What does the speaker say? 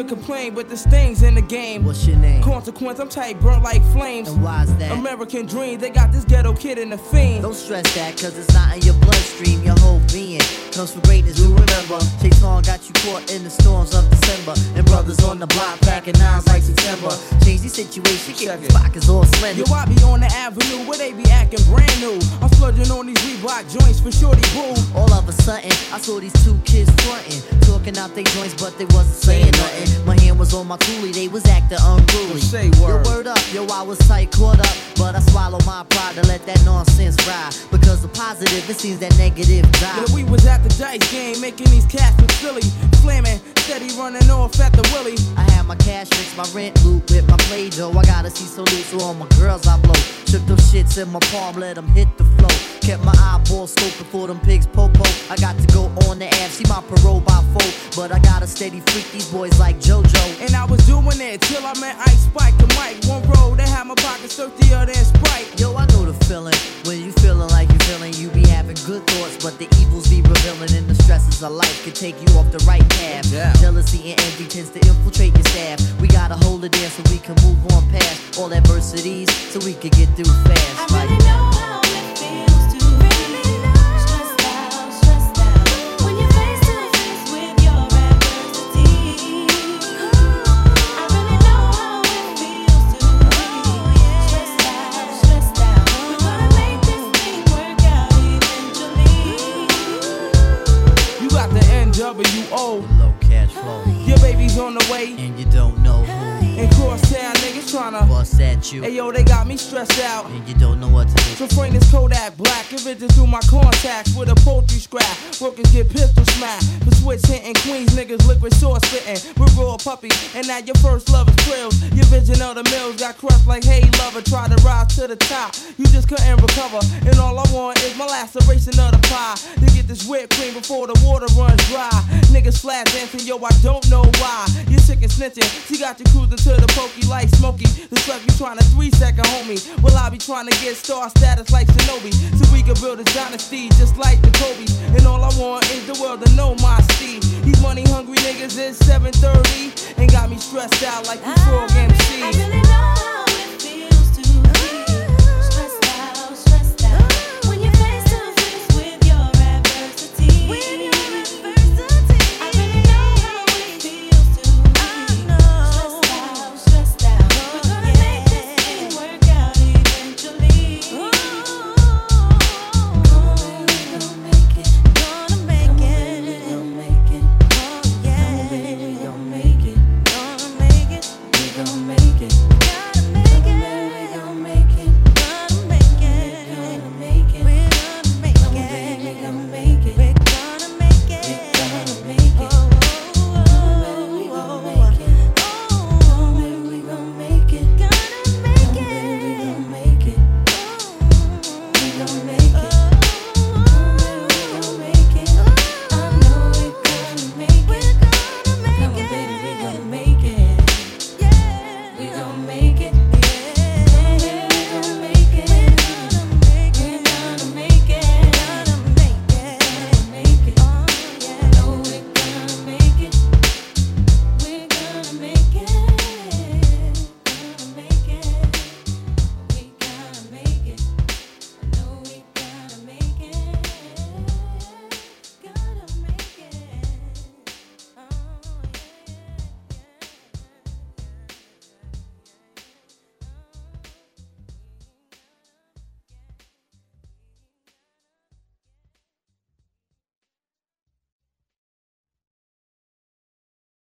complain, but this thing's in the game. What's your name? Consequence, I'm tight, burnt like flames. And why's that? American dream, they got this ghetto kid in the fiend. Don't stress that, cause it's not in your bloodstream. Your whole being comes from greatness, you remember. Chase on got you caught in the storms of December. And brothers on the block packing nines like September. Change the situation, get these pockets all slender. Yo, I be on the avenue where they be acting brand new. I'm splurging on these Reebok joints for shorty boo. All of a sudden, I saw these two kids frontin', talking out their joints, but they wasn't saying nothing. My hand was on my coolie, they was acting unruly. Say word. Yo, word up, yo, I was tight, caught up, but I swallowed my pride to let that nonsense ride. Because the positive, it seems that negative die. Yeah, we was at the dice game, making these cats look silly. Flamin', steady running off at the willy. I had my cash fix, my rent loop with my play dough. I gotta see so loose, so all my girls I blow. Shook them shits in my palm, let them hit the flow. Kept my eyeballs scoping for them pigs popo. I got to go on the app, see my parole by 4. But I gotta steady freak these boys like JoJo. And I was doing it till I met Ice Spike the mic. One road, they had my pockets dirtier than Sprite. Yo, I know the feeling, when you feeling like you feeling. You be having good thoughts, but the evils be revealing. And the stresses of life can take you off the right path. Yeah. Jealousy and envy tends to infiltrate your staff. We gotta hold it there so we can move on past all adversities, so we can get through fast. I really know how it feels to be stressed out when you're face to face with your adversity. I really know how it feels to be stressed out. We're gonna make this thing work out eventually. You got the NWO. Low cash flow, Your baby's on the way. and you don't know who And crosstown niggas tryna. bust at you, Hey yo, they got me stressed out. and you don't know what to do. So frame this Kodak black, give it just through my contacts with a poultry scrap. Workers get pistol smacked. The switch hitting Queens niggas liquid sauce spitting. We're raw puppy, and now your first love is trills. Your vision of the mills got crushed like hey lover. Try to rise to the top, you just couldn't recover. And all I want is my laceration of the pie. To get this whipped cream before the water runs dry. Niggas flat dancing, yo, I don't know why. You're sick and snitching, she got you cruising to the pokey like Smokey. The truck be trying to 3-second homie. Well, I be trying to get star status like Shinobi, so we can build a dynasty just like the Kobe's. And all I want is the world to know my speed. These money hungry niggas is 730 and got me stressed out like you frog MC. I really know